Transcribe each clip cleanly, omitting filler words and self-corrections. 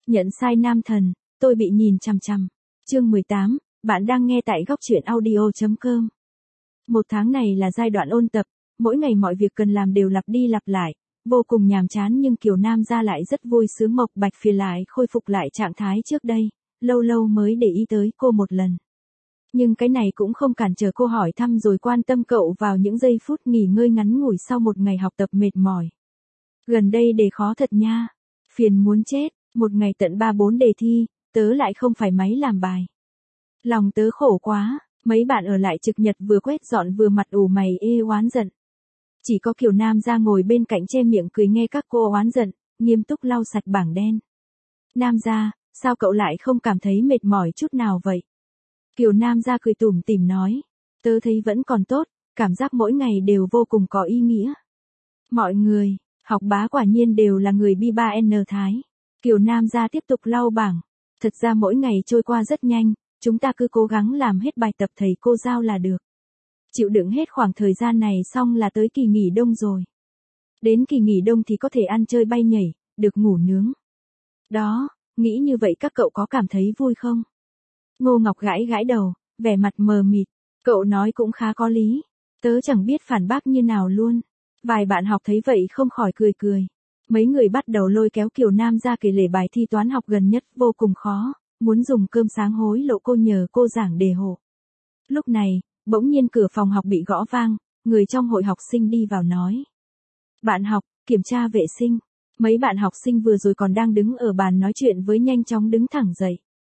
Nhận sai nam thần, tôi bị nhìn chằm chằm. Chương 18, bạn đang nghe tại góc truyện audio.com. Một tháng này là giai đoạn ôn tập, mỗi ngày mọi việc cần làm đều lặp đi lặp lại, vô cùng nhàm chán nhưng Kiều Nam gia lại rất vui sướng. Mộc Bạch Phỉ lại khôi phục lại trạng thái trước đây, lâu lâu mới để ý tới cô một lần. Nhưng cái này cũng không cản trở cô hỏi thăm rồi quan tâm cậu vào những giây phút nghỉ ngơi ngắn ngủi sau một ngày học tập mệt mỏi. Gần đây đề khó thật nha. Phiền muốn chết, một ngày tận 3-4 đề thi, tớ lại không phải máy làm bài. Lòng tớ khổ quá, mấy bạn ở lại trực nhật vừa quét dọn vừa mặt ủ mày oán giận. Chỉ có Kiều Nam gia ngồi bên cạnh che miệng cười nghe các cô oán giận, nghiêm túc lau sạch bảng đen. Nam gia, sao cậu lại không cảm thấy mệt mỏi chút nào vậy? Kiều Nam gia cười tủm tỉm nói, tớ thấy vẫn còn tốt, cảm giác mỗi ngày đều vô cùng có ý nghĩa. Mọi người, học bá quả nhiên đều là người B3N Thái. Kiều Nam gia tiếp tục lau bảng. Thật ra mỗi ngày trôi qua rất nhanh, chúng ta cứ cố gắng làm hết bài tập thầy cô giao là được. Chịu đựng hết khoảng thời gian này xong là tới kỳ nghỉ đông rồi. Đến kỳ nghỉ đông thì có thể ăn chơi bay nhảy, được ngủ nướng. Đó, nghĩ như vậy các cậu có cảm thấy vui không? Ngô Ngọc gãi gãi đầu, vẻ mặt mờ mịt. Cậu nói cũng khá có lý. Tớ chẳng biết phản bác như nào luôn. Vài bạn học thấy vậy không khỏi cười cười. Mấy người bắt đầu lôi kéo Kiều Nam ra kể lể bài thi toán học gần nhất vô cùng khó, muốn dùng cơm sáng hối lộ cô nhờ cô giảng đề hộ. Lúc này, bỗng nhiên cửa phòng học bị gõ vang, người trong hội học sinh đi vào nói. Bạn học, kiểm tra vệ sinh. Mấy bạn học sinh vừa rồi còn đang đứng ở bàn nói chuyện với nhanh chóng đứng thẳng dậy.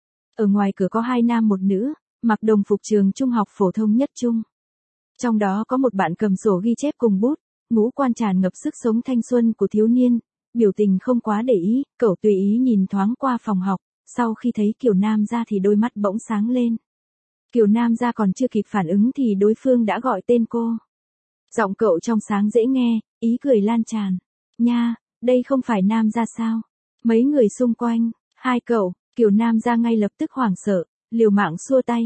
Ở ngoài cửa có 2 nam 1 nữ, mặc đồng phục trường trung học phổ thông nhất trung. Trong đó có một bạn cầm sổ ghi chép cùng bút, ngũ quan tràn ngập sức sống thanh xuân của thiếu niên, biểu tình không quá để ý, cậu tùy ý nhìn thoáng qua phòng học, sau khi thấy Kiều Nam gia thì đôi mắt bỗng sáng lên. Kiều Nam gia còn chưa kịp phản ứng thì đối phương đã gọi tên cô. Giọng cậu trong sáng dễ nghe, ý cười lan tràn. Nha, đây không phải Nam gia sao? Mấy người xung quanh, hai cậu, Kiều Nam gia ngay lập tức hoảng sợ, liều mạng xua tay.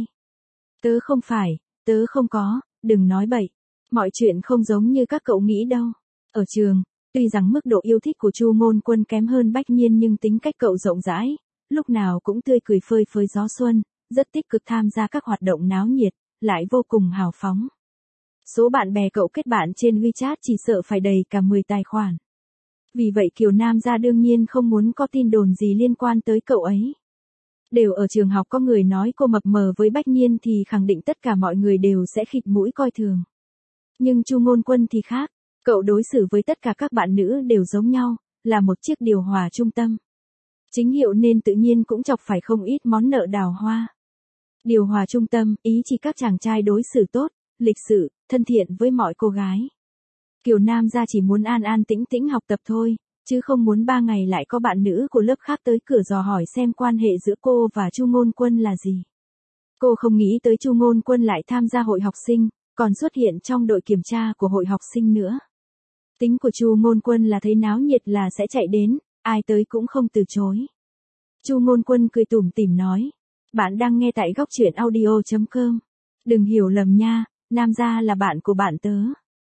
Tớ không phải, tớ không có, đừng nói bậy. Mọi chuyện không giống như các cậu nghĩ đâu. Ở trường, tuy rằng mức độ yêu thích của Chu Ngôn Quân kém hơn Bách Nhiên nhưng tính cách cậu rộng rãi, lúc nào cũng tươi cười phơi phới gió xuân, rất tích cực tham gia các hoạt động náo nhiệt, lại vô cùng hào phóng. Số bạn bè cậu kết bạn trên WeChat chỉ sợ phải đầy cả 10 tài khoản. Vì vậy Kiều Nam gia đương nhiên không muốn có tin đồn gì liên quan tới cậu ấy. Đều ở trường học có người nói cô mập mờ với Bách Nhiên thì khẳng định tất cả mọi người đều sẽ khịt mũi coi thường. Nhưng Chu Ngôn Quân thì khác, cậu đối xử với tất cả các bạn nữ đều giống nhau, là một chiếc điều hòa trung tâm. Chính hiệu nên tự nhiên cũng chọc phải không ít món nợ đào hoa. Điều hòa trung tâm, ý chỉ các chàng trai đối xử tốt, lịch sự, thân thiện với mọi cô gái. Kiều Nam gia chỉ muốn an an tĩnh tĩnh học tập thôi, chứ không muốn 3 ngày lại có bạn nữ của lớp khác tới cửa dò hỏi xem quan hệ giữa cô và Chu Ngôn Quân là gì. Cô không nghĩ tới Chu Ngôn Quân lại tham gia hội học sinh, còn xuất hiện trong đội kiểm tra của hội học sinh nữa. Tính của Chu Ngôn Quân là thấy náo nhiệt là sẽ chạy đến, ai tới cũng không từ chối. Chu Ngôn Quân cười tủm tỉm nói, bạn đang nghe tại góc truyện audio.com. Đừng hiểu lầm nha, Nam gia là bạn của bạn tớ.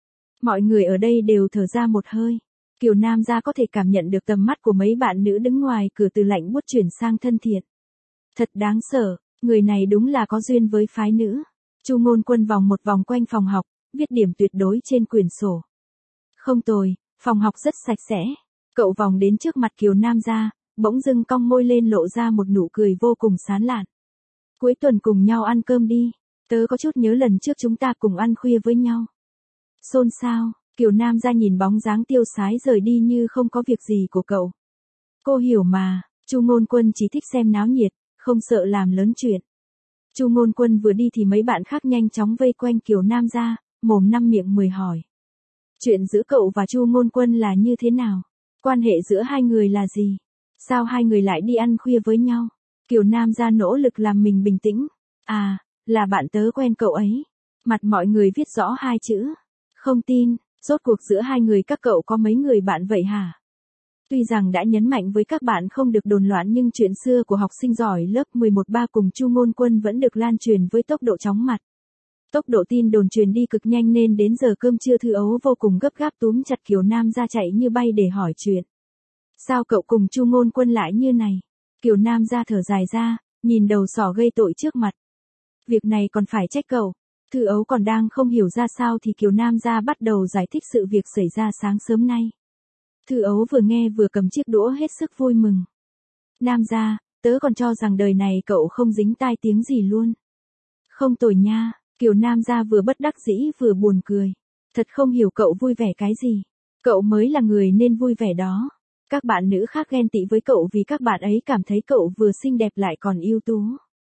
Mọi người ở đây đều thở ra một hơi. Kiều Nam gia có thể cảm nhận được tầm mắt của mấy bạn nữ đứng ngoài cửa từ lạnh buốt chuyển sang thân thiện. Thật đáng sợ, người này đúng là có duyên với phái nữ. Chu Ngôn Quân vòng một vòng quanh phòng học, viết điểm tuyệt đối trên quyển sổ. Không tồi, phòng học rất sạch sẽ. Cậu vòng đến trước mặt Kiều Nam gia, bỗng dưng cong môi lên lộ ra một nụ cười vô cùng sán lạn. Cuối tuần cùng nhau ăn cơm đi, tớ có chút nhớ lần trước chúng ta cùng ăn khuya với nhau. Xôn xao, Kiều Nam gia nhìn bóng dáng tiêu sái rời đi như không có việc gì của cậu. Cô hiểu mà, Chu Ngôn Quân chỉ thích xem náo nhiệt, không sợ làm lớn chuyện. Chu Ngôn Quân vừa đi thì mấy bạn khác nhanh chóng vây quanh Kiều Nam gia, mồm năm miệng mười hỏi. Chuyện giữa cậu và Chu Ngôn Quân là như thế nào? Quan hệ giữa hai người là gì? Sao hai người lại đi ăn khuya với nhau? Kiều Nam gia nỗ lực làm mình bình tĩnh. À, là bạn tớ quen cậu ấy. Mặt mọi người viết rõ 2 chữ. Không tin, rốt cuộc giữa hai người các cậu có mấy người bạn vậy hả? Tuy rằng đã nhấn mạnh với các bạn không được đồn loạn nhưng chuyện xưa của học sinh giỏi lớp 11-3 cùng Chu Ngôn Quân vẫn được lan truyền với tốc độ chóng mặt. Tốc độ tin đồn truyền đi cực nhanh nên đến giờ cơm trưa Thư Ấu vô cùng gấp gáp túm chặt Kiều Nam ra chạy như bay để hỏi chuyện. Sao cậu cùng Chu Ngôn Quân lại như này? Kiều Nam ra thở dài ra, nhìn đầu sỏ gây tội trước mặt. Việc này còn phải trách cậu. Thư Ấu còn đang không hiểu ra sao thì Kiều Nam ra bắt đầu giải thích sự việc xảy ra sáng sớm nay. Thư Ấu vừa nghe vừa cầm chiếc đũa hết sức vui mừng. Nam ra, tớ còn cho rằng đời này cậu không dính tai tiếng gì luôn. Không tồi nha, Kiều Nam ra vừa bất đắc dĩ vừa buồn cười. Thật không hiểu cậu vui vẻ cái gì. Cậu mới là người nên vui vẻ đó. Các bạn nữ khác ghen tị với cậu vì các bạn ấy cảm thấy cậu vừa xinh đẹp lại còn ưu tú.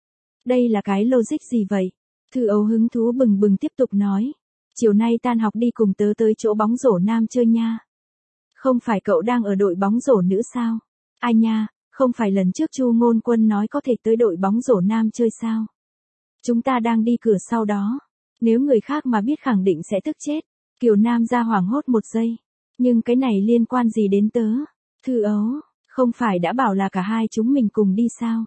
Đây là cái logic gì vậy? Thư Ấu hứng thú bừng bừng tiếp tục nói. Chiều nay tan học đi cùng tớ tới chỗ bóng rổ nam chơi nha. Không phải cậu đang ở đội bóng rổ nữ sao? Ai nha, không phải lần trước Chu Ngôn Quân nói có thể tới đội bóng rổ nam chơi sao? Chúng ta đang đi cửa sau đó. Nếu người khác mà biết khẳng định sẽ tức chết. Kiều Nam ra hoảng hốt một giây. Nhưng cái này liên quan gì đến tớ? Thư Ấu, không phải đã bảo là cả hai chúng mình cùng đi sao?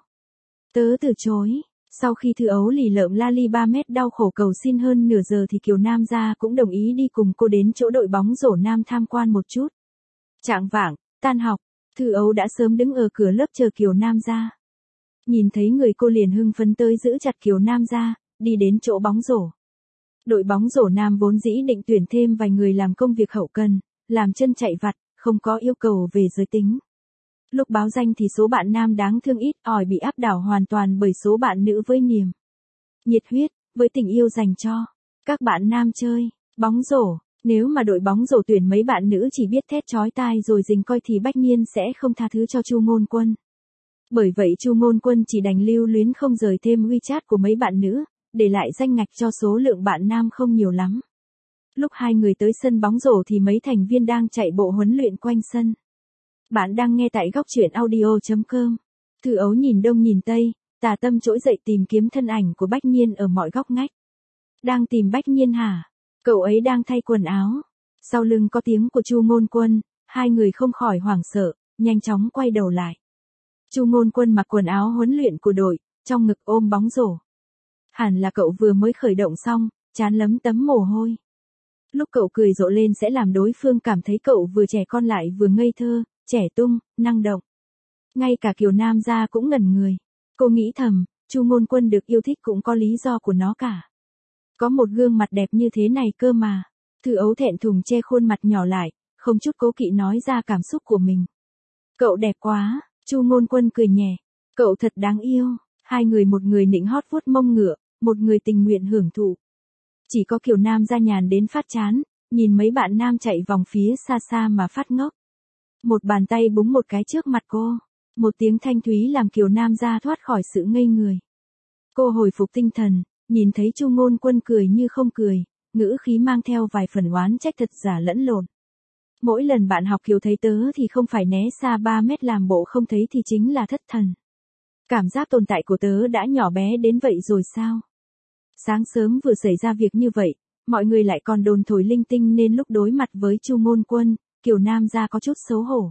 Tớ từ chối. Sau khi Thư Ấu lì lợm la li 3 mét đau khổ cầu xin hơn nửa giờ thì Kiều Nam ra cũng đồng ý đi cùng cô đến chỗ đội bóng rổ nam tham quan một chút. Chạng vạng, tan học, Thư Ấu đã sớm đứng ở cửa lớp chờ Kiều Nam ra. Nhìn thấy người cô liền hưng phấn tới giữ chặt Kiều Nam ra, đi đến chỗ bóng rổ. Đội bóng rổ nam vốn dĩ định tuyển thêm vài người làm công việc hậu cần, làm chân chạy vặt, không có yêu cầu về giới tính. Lúc báo danh thì số bạn nam đáng thương ít ỏi bị áp đảo hoàn toàn bởi số bạn nữ với niềm nhiệt huyết, với tình yêu dành cho các bạn nam chơi bóng rổ. Nếu mà đội bóng rổ tuyển mấy bạn nữ chỉ biết thét chói tai rồi rình coi thì Bách Nhiên sẽ không tha thứ cho Chu Ngôn Quân. Bởi vậy Chu Ngôn Quân chỉ đành lưu luyến không rời thêm WeChat của mấy bạn nữ, để lại danh ngạch cho số lượng bạn nam không nhiều lắm. Lúc hai người tới sân bóng rổ thì mấy thành viên đang chạy bộ huấn luyện quanh sân. Bạn đang nghe tại góc truyện audio.com. Thư Ấu nhìn đông nhìn tây, tà tâm trỗi dậy tìm kiếm thân ảnh của Bách Nhiên ở mọi góc ngách. Đang tìm Bách Nhiên hả? Cậu ấy đang thay quần áo. Sau lưng có tiếng của Chu Ngôn Quân, hai người không khỏi hoảng sợ, nhanh chóng quay đầu lại. Chu Ngôn Quân mặc quần áo huấn luyện của đội, trong ngực ôm bóng rổ. Hẳn là cậu vừa mới khởi động xong, trán lấm tấm mồ hôi. Lúc cậu cười rộ lên sẽ làm đối phương cảm thấy cậu vừa trẻ con lại vừa ngây thơ, trẻ tung, năng động. Ngay cả Kiều Nam gia cũng ngẩn người. Cô nghĩ thầm, Chu Ngôn Quân được yêu thích cũng có lý do của nó cả. Có một gương mặt đẹp như thế này cơ mà. Thư Ấu thẹn thùng che khuôn mặt nhỏ lại, không chút cố kỵ nói ra cảm xúc của mình. Cậu đẹp quá, Chu Ngôn Quân cười nhẹ. Cậu thật đáng yêu. Hai người, một người nịnh hót vuốt mông ngựa, một người tình nguyện hưởng thụ. Chỉ có Kiều Nam gia nhàn đến phát chán, nhìn mấy bạn nam chạy vòng phía xa xa mà phát ngốc. Một bàn tay búng một cái trước mặt cô. Một tiếng thanh thúy làm Kiều Nam gia thoát khỏi sự ngây người. Cô hồi phục tinh thần, nhìn thấy Chu Ngôn Quân cười như không cười, ngữ khí mang theo vài phần oán trách thật giả lẫn lộn. Mỗi lần bạn học Kiều thấy tớ thì không phải né xa 3 mét làm bộ không thấy thì chính là thất thần. Cảm giác tồn tại của tớ đã nhỏ bé đến vậy rồi sao? Sáng sớm vừa xảy ra việc như vậy, mọi người lại còn đồn thổi linh tinh nên lúc đối mặt với Chu Ngôn Quân, Kiều Nam gia có chút xấu hổ.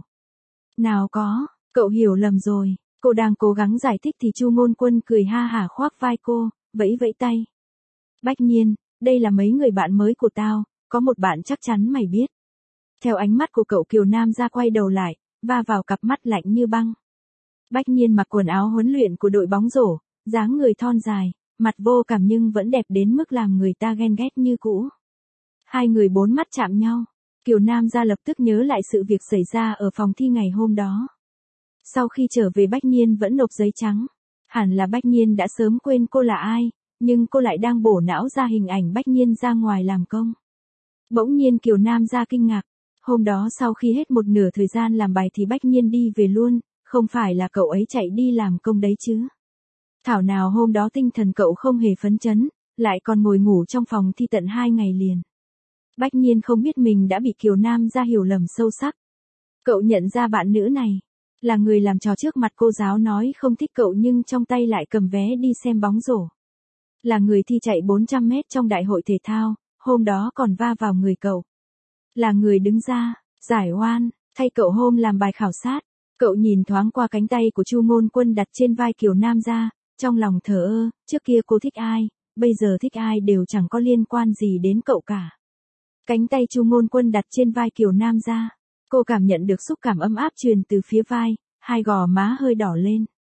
Nào có, cậu hiểu lầm rồi. Cô đang cố gắng giải thích thì Chu Ngôn Quân cười ha hả khoác vai cô, vẫy vẫy tay. Bách Nhiên, đây là mấy người bạn mới của tao, có một bạn chắc chắn mày biết. Theo ánh mắt của cậu, Kiều Nam gia quay đầu lại, va vào cặp mắt lạnh như băng. Bách Nhiên mặc quần áo huấn luyện của đội bóng rổ, dáng người thon dài, mặt vô cảm nhưng vẫn đẹp đến mức làm người ta ghen ghét như cũ. Hai người bốn mắt chạm nhau. Kiều Nam gia lập tức nhớ lại sự việc xảy ra ở phòng thi ngày hôm đó. Sau khi trở về Bách Nhiên vẫn nộp giấy trắng. Hẳn là Bách Nhiên đã sớm quên cô là ai, nhưng cô lại đang bổ não ra hình ảnh Bách Nhiên ra ngoài làm công. Bỗng nhiên Kiều Nam gia kinh ngạc. Hôm đó sau khi hết một nửa thời gian làm bài thì Bách Nhiên đi về luôn, không phải là cậu ấy chạy đi làm công đấy chứ. Thảo nào hôm đó tinh thần cậu không hề phấn chấn, lại còn ngồi ngủ trong phòng thi tận 2 ngày liền. Bách Nhiên không biết mình đã bị Kiều Nam gia hiểu lầm sâu sắc. Cậu nhận ra bạn nữ này là người làm trò trước mặt cô giáo nói không thích cậu nhưng trong tay lại cầm vé đi xem bóng rổ. Là người thi chạy 400 mét trong đại hội thể thao, hôm đó còn va vào người cậu. Là người đứng ra, giải oan, thay cậu hôm làm bài khảo sát. Cậu nhìn thoáng qua cánh tay của Chu Ngôn Quân đặt trên vai Kiều Nam gia, trong lòng thờ ơ, trước kia cô thích ai, bây giờ thích ai đều chẳng có liên quan gì đến cậu cả. Cánh tay Chu Ngôn Quân đặt trên vai Kiều Nam gia, cô cảm nhận được xúc cảm ấm áp truyền từ phía vai, hai gò má hơi đỏ lên.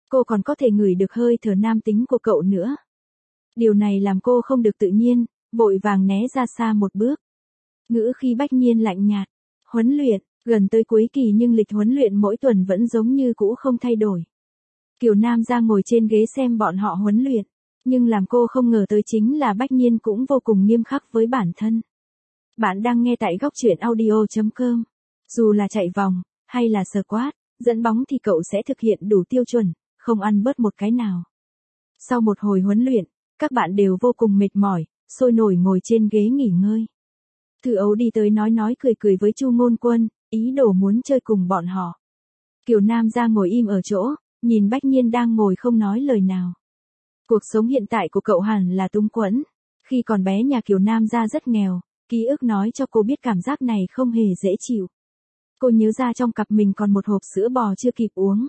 Cô còn có thể ngửi được hơi thở nam tính của cậu nữa. Điều này làm cô không được tự nhiên, vội vàng né ra xa một bước. Ngữ khí Bách Nhiên lạnh nhạt. Huấn luyện, gần tới cuối kỳ nhưng lịch huấn luyện mỗi tuần vẫn giống như cũ không thay đổi. Kiều Nam ra ngồi trên ghế xem bọn họ huấn luyện, nhưng làm cô không ngờ tới chính là Bách Nhiên cũng vô cùng nghiêm khắc với bản thân. Bạn đang nghe tại góc truyện audio.com. Dù là chạy vòng, hay là squat, dẫn bóng thì cậu sẽ thực hiện đủ tiêu chuẩn, không ăn bớt một cái nào. Sau một hồi huấn luyện, các bạn đều vô cùng mệt mỏi, sôi nổi ngồi trên ghế nghỉ ngơi. Thư Ấu đi tới nói cười cười với Chu Ngôn Quân, ý đồ muốn chơi cùng bọn họ. Kiều Nam ra ngồi im ở chỗ, nhìn Bách Nhiên đang ngồi không nói lời nào. Cuộc sống hiện tại của cậu hẳn là túng quẫn. Khi còn bé nhà Kiều Nam ra rất nghèo, ký ức nói cho cô biết cảm giác này không hề dễ chịu. Cô nhớ ra trong cặp mình còn một hộp sữa bò chưa kịp uống.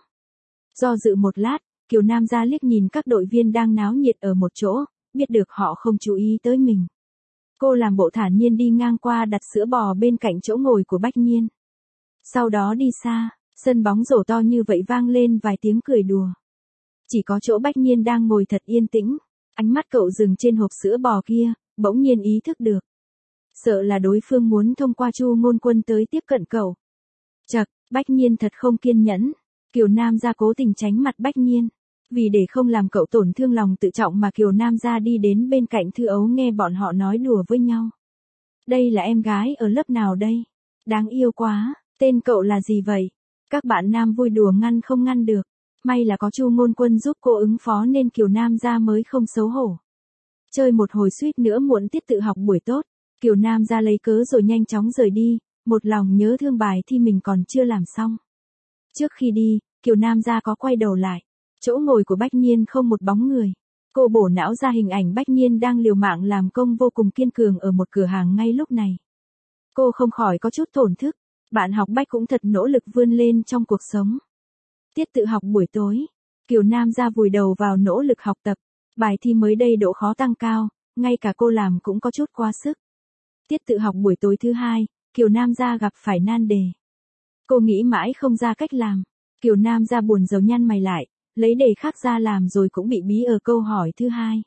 Do dự một lát, Kiều Nam ra liếc nhìn các đội viên đang náo nhiệt ở một chỗ, biết được họ không chú ý tới mình. Cô làm bộ thản nhiên đi ngang qua đặt sữa bò bên cạnh chỗ ngồi của Bách Nhiên. Sau đó đi xa, sân bóng rổ to như vậy vang lên vài tiếng cười đùa. Chỉ có chỗ Bách Nhiên đang ngồi thật yên tĩnh, ánh mắt cậu dừng trên hộp sữa bò kia, bỗng nhiên ý thức được. Sợ là đối phương muốn thông qua Chu Ngôn Quân tới tiếp cận cậu. Chậc, Bách Nhiên thật không kiên nhẫn. Kiều Nam ra cố tình tránh mặt Bách Nhiên. Vì để không làm cậu tổn thương lòng tự trọng mà Kiều Nam ra đi đến bên cạnh Thư Ấu nghe bọn họ nói đùa với nhau. Đây là em gái ở lớp nào đây? Đáng yêu quá, tên cậu là gì vậy? Các bạn nam vui đùa ngăn không ngăn được. May là có Chu Ngôn Quân giúp cô ứng phó nên Kiều Nam ra mới không xấu hổ. Chơi một hồi suýt nữa muộn tiết tự học buổi tốt. Kiều Nam ra lấy cớ rồi nhanh chóng rời đi, một lòng nhớ thương bài thi mình còn chưa làm xong. Trước khi đi, Kiều Nam ra có quay đầu lại. Chỗ ngồi của Bách Nhiên không một bóng người. Cô bổ não ra hình ảnh Bách Nhiên đang liều mạng làm công vô cùng kiên cường ở một cửa hàng ngay lúc này. Cô không khỏi có chút thổn thức. Bạn học Bách cũng thật nỗ lực vươn lên trong cuộc sống. Tiết tự học buổi tối, Kiều Nam ra vùi đầu vào nỗ lực học tập. Bài thi mới đây độ khó tăng cao, ngay cả cô làm cũng có chút quá sức. Tiết tự học buổi tối thứ hai, Kiều Nam ra gặp phải nan đề. Cô nghĩ mãi không ra cách làm. Kiều Nam ra buồn rầu nhăn mày lại, lấy đề khác ra làm rồi cũng bị bí ở câu hỏi thứ hai.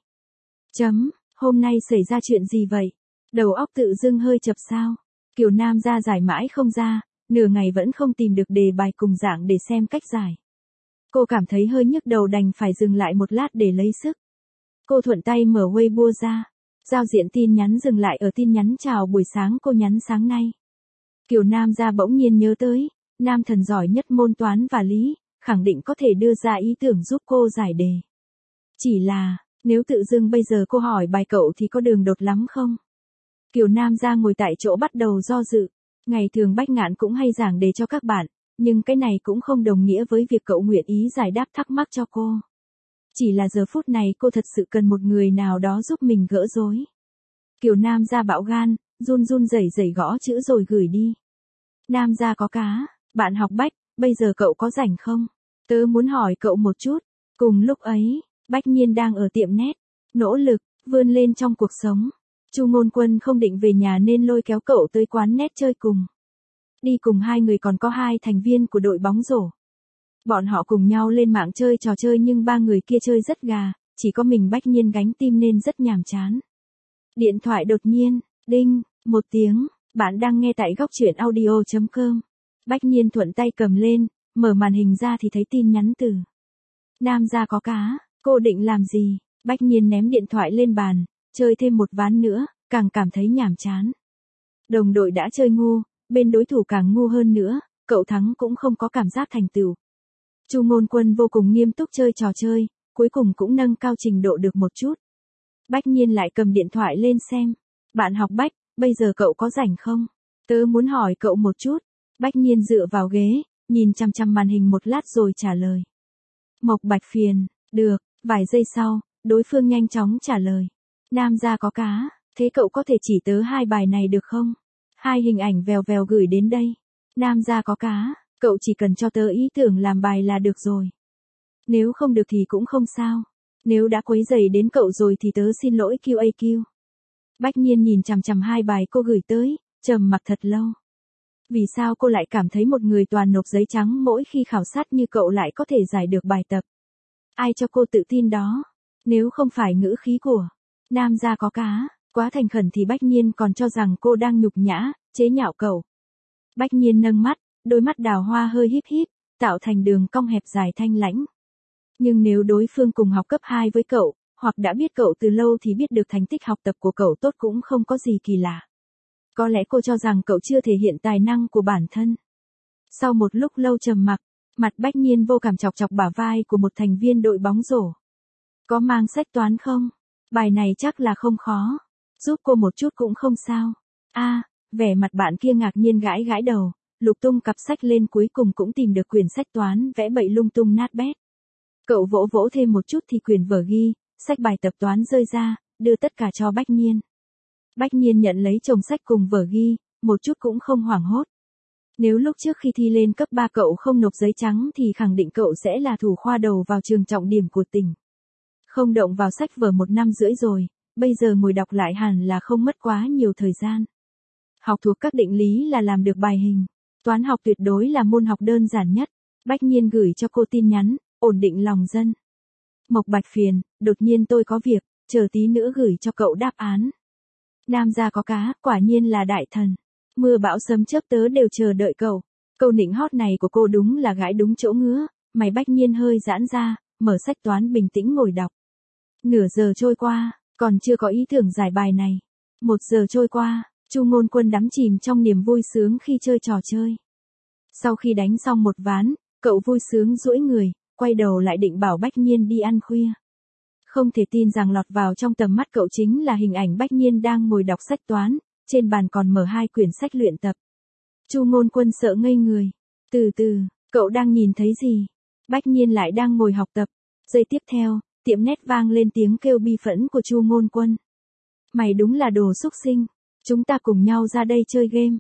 Hôm nay xảy ra chuyện gì vậy? Đầu óc tự dưng hơi chập sao? Kiều Nam ra giải mãi không ra, nửa ngày vẫn không tìm được đề bài cùng dạng để xem cách giải. Cô cảm thấy hơi nhức đầu đành phải dừng lại một lát để lấy sức. Cô thuận tay mở Weibo ra. Giao diện tin nhắn dừng lại ở tin nhắn chào buổi sáng cô nhắn sáng nay. Kiều Nam ra bỗng nhiên nhớ tới, nam thần giỏi nhất môn toán và lý, khẳng định có thể đưa ra ý tưởng giúp cô giải đề. Chỉ là, nếu tự dưng bây giờ cô hỏi bài cậu thì có đường đột lắm không? Kiều Nam ra ngồi tại chỗ bắt đầu do dự. Ngày thường Bách Ngạn cũng hay giảng đề cho các bạn, nhưng cái này cũng không đồng nghĩa với việc cậu nguyện ý giải đáp thắc mắc cho cô. Chỉ là giờ phút này cô thật sự cần một người nào đó giúp mình gỡ rối. Kiều Nam ra bạo gan, run run rẩy gõ chữ rồi gửi đi. Nam ra có cá, bạn học Bách, bây giờ cậu có rảnh không? Tớ muốn hỏi cậu một chút. Cùng lúc ấy, Bách Nhiên đang ở tiệm net, nỗ lực, vươn lên trong cuộc sống. Chu Ngôn Quân không định về nhà nên lôi kéo cậu tới quán net chơi cùng. Đi cùng hai người còn có hai thành viên của đội bóng rổ. Bọn họ cùng nhau lên mạng chơi trò chơi nhưng ba người kia chơi rất gà, chỉ có mình Bách Nhiên gánh tim nên rất nhàm chán. Điện thoại đột nhiên, đinh, một tiếng, bạn đang nghe tại góc truyện audio.com. Bách Nhiên thuận tay cầm lên, mở màn hình ra thì thấy tin nhắn từ Nam ra có cá, cô định làm gì? Bách Nhiên ném điện thoại lên bàn, chơi thêm một ván nữa, càng cảm thấy nhàm chán. Đồng đội đã chơi ngu, bên đối thủ càng ngu hơn nữa, cậu thắng cũng không có cảm giác thành tựu. Chu Ngôn Quân vô cùng nghiêm túc chơi trò chơi, cuối cùng cũng nâng cao trình độ được một chút. Bách Nhiên lại cầm điện thoại lên xem. Bạn học Bách, bây giờ cậu có rảnh không? Tớ muốn hỏi cậu một chút. Bách Nhiên dựa vào ghế, nhìn chằm chằm màn hình một lát rồi trả lời. Mộc Bạch phiền, được, vài giây sau, đối phương nhanh chóng trả lời. Nam ra có cá, thế cậu có thể chỉ tớ hai bài này được không? Hai hình ảnh vèo vèo gửi đến đây. Nam ra có cá, cậu chỉ cần cho tớ ý tưởng làm bài là được rồi. Nếu không được thì cũng không sao. Nếu đã quấy rầy đến cậu rồi thì tớ xin lỗi QAQ. Bách Nhiên nhìn chằm chằm hai bài cô gửi tới, trầm mặc thật lâu. Vì sao cô lại cảm thấy một người toàn nộp giấy trắng mỗi khi khảo sát như cậu lại có thể giải được bài tập? Ai cho cô tự tin đó? Nếu không phải ngữ khí của Nam gia có cá, quá thành khẩn thì Bách Nhiên còn cho rằng cô đang nhục nhã, chế nhạo cậu. Bách Nhiên nâng mắt, đôi mắt đào hoa hơi híp híp, tạo thành đường cong hẹp dài thanh lãnh. Nhưng nếu đối phương cùng học cấp 2 với cậu, hoặc đã biết cậu từ lâu thì biết được thành tích học tập của cậu tốt cũng không có gì kỳ lạ. Có lẽ cô cho rằng cậu chưa thể hiện tài năng của bản thân. Sau một lúc lâu trầm mặc, mặt Bách Nhiên vô cảm chọc chọc bả vai của một thành viên đội bóng rổ. Có mang sách toán không? Bài này chắc là không khó. Giúp cô một chút cũng không sao. Vẻ mặt bạn kia ngạc nhiên gãi gãi đầu, lục tung cặp sách lên cuối cùng cũng tìm được quyển sách toán vẽ bậy lung tung nát bét. Cậu vỗ vỗ thêm một chút thì quyển vở ghi, sách bài tập toán rơi ra, đưa tất cả cho Bách Nhiên. Bách Nhiên nhận lấy chồng sách cùng vở ghi, một chút cũng không hoảng hốt. Nếu lúc trước khi thi lên cấp 3 cậu không nộp giấy trắng thì khẳng định cậu sẽ là thủ khoa đầu vào trường trọng điểm của tỉnh. Không động vào sách vở 1 năm rưỡi rồi, bây giờ ngồi đọc lại hẳn là không mất quá nhiều thời gian. Học thuộc các định lý là làm được bài hình. Toán học tuyệt đối là môn học đơn giản nhất. Bách Nhiên gửi cho cô tin nhắn, ổn định lòng dân. Mộc Bạch phiền, đột nhiên tôi có việc, chờ tí nữa gửi cho cậu đáp án. Nam gia có cá, quả nhiên là đại thần. Mưa bão sấm chớp tớ đều chờ đợi cậu. Câu nịnh hót này của cô đúng là gãi đúng chỗ ngứa. Mày Bách Nhiên hơi giãn ra, mở sách toán bình tĩnh ngồi đọc. Nửa giờ trôi qua, còn chưa có ý tưởng giải bài này. 1 giờ trôi qua, Chu Ngôn Quân đắm chìm trong niềm vui sướng khi chơi trò chơi. Sau khi đánh xong một ván, cậu vui sướng duỗi người, quay đầu lại định bảo Bách Nhiên đi ăn khuya. Không thể tin rằng lọt vào trong tầm mắt cậu chính là hình ảnh Bách Nhiên đang ngồi đọc sách toán, trên bàn còn mở 2 quyển sách luyện tập. Chu Ngôn Quân sợ ngây người. Từ từ, cậu đang nhìn thấy gì? Bách Nhiên lại đang ngồi học tập. Giây tiếp theo, tiệm nét vang lên tiếng kêu bi phẫn của Chu Ngôn Quân. Mày đúng là đồ xúc sinh. Chúng ta cùng nhau ra đây chơi game.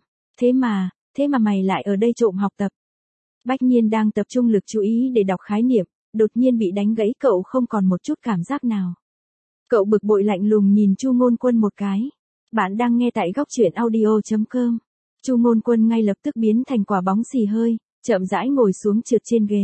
Thế mà mày lại ở đây trộm học tập. Bách Nhiên đang tập trung lực chú ý để đọc khái niệm, đột nhiên bị đánh gãy, cậu không còn một chút cảm giác nào. Cậu bực bội lạnh lùng nhìn Chu Ngôn Quân một cái. Bạn đang nghe tại góc truyện audio.com. Chu Ngôn Quân ngay lập tức biến thành quả bóng xì hơi, chậm rãi ngồi xuống trượt trên ghế.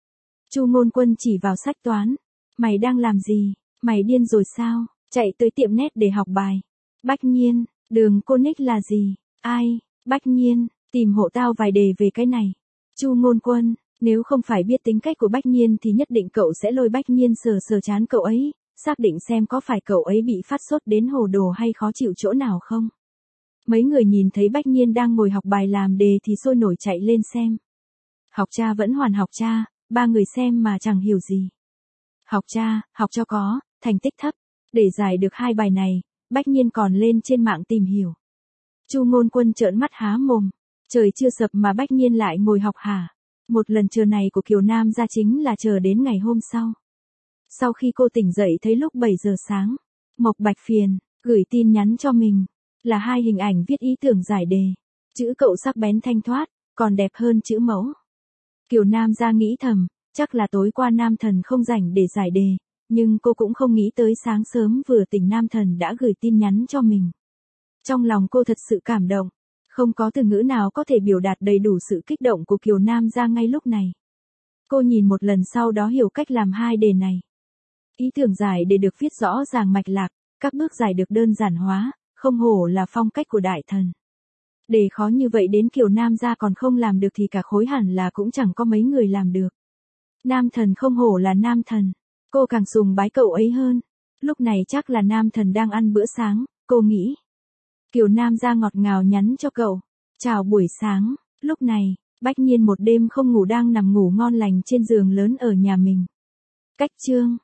Chu Ngôn Quân chỉ vào sách toán. Mày đang làm gì? Mày điên rồi sao? Chạy tới tiệm nét để học bài. Bách Nhiên, đường cô nick là gì? Ai? Bách Nhiên, tìm hộ tao vài đề về cái này. Chu Ngôn Quân, nếu không phải biết tính cách của Bách Nhiên thì nhất định cậu sẽ lôi Bách Nhiên sờ sờ trán cậu ấy, xác định xem có phải cậu ấy bị phát sốt đến hồ đồ hay khó chịu chỗ nào không. Mấy người nhìn thấy Bách Nhiên đang ngồi học bài làm đề thì sôi nổi chạy lên xem. Học cha vẫn hoàn học cha, 3 người xem mà chẳng hiểu gì. Học cha, học cho có, thành tích thấp. Để giải được 2 bài này, Bách Nhiên còn lên trên mạng tìm hiểu. Chu Ngôn Quân trợn mắt há mồm. Trời chưa sập mà Bách Nhiên lại ngồi học hả? Một lần chờ này của Kiều Nam gia chính là chờ đến ngày hôm sau. Sau khi cô tỉnh dậy thấy lúc 7 giờ sáng, Mộc Bạch phiền, gửi tin nhắn cho mình. Là 2 hình ảnh viết ý tưởng giải đề. Chữ cậu sắc bén thanh thoát, còn đẹp hơn chữ mẫu. Kiều Nam gia nghĩ thầm, chắc là tối qua Nam Thần không rảnh để giải đề, nhưng cô cũng không nghĩ tới sáng sớm vừa tỉnh Nam Thần đã gửi tin nhắn cho mình. Trong lòng cô thật sự cảm động, không có từ ngữ nào có thể biểu đạt đầy đủ sự kích động của Kiều Nam gia ngay lúc này. Cô nhìn một lần sau đó hiểu cách làm 2 đề này. Ý tưởng giải đề được viết rõ ràng mạch lạc, các bước giải được đơn giản hóa, không hổ là phong cách của đại thần. Đề khó như vậy đến Kiều Nam gia còn không làm được thì cả khối hẳn là cũng chẳng có mấy người làm được. Nam Thần không hổ là Nam Thần, cô càng sùng bái cậu ấy hơn. Lúc này chắc là Nam Thần đang ăn bữa sáng, cô nghĩ. Kiều Nam gia ngọt ngào nhắn cho cậu. Chào buổi sáng, lúc này, Bách Nhiên một đêm không ngủ đang nằm ngủ ngon lành trên giường lớn ở nhà mình. Cách chương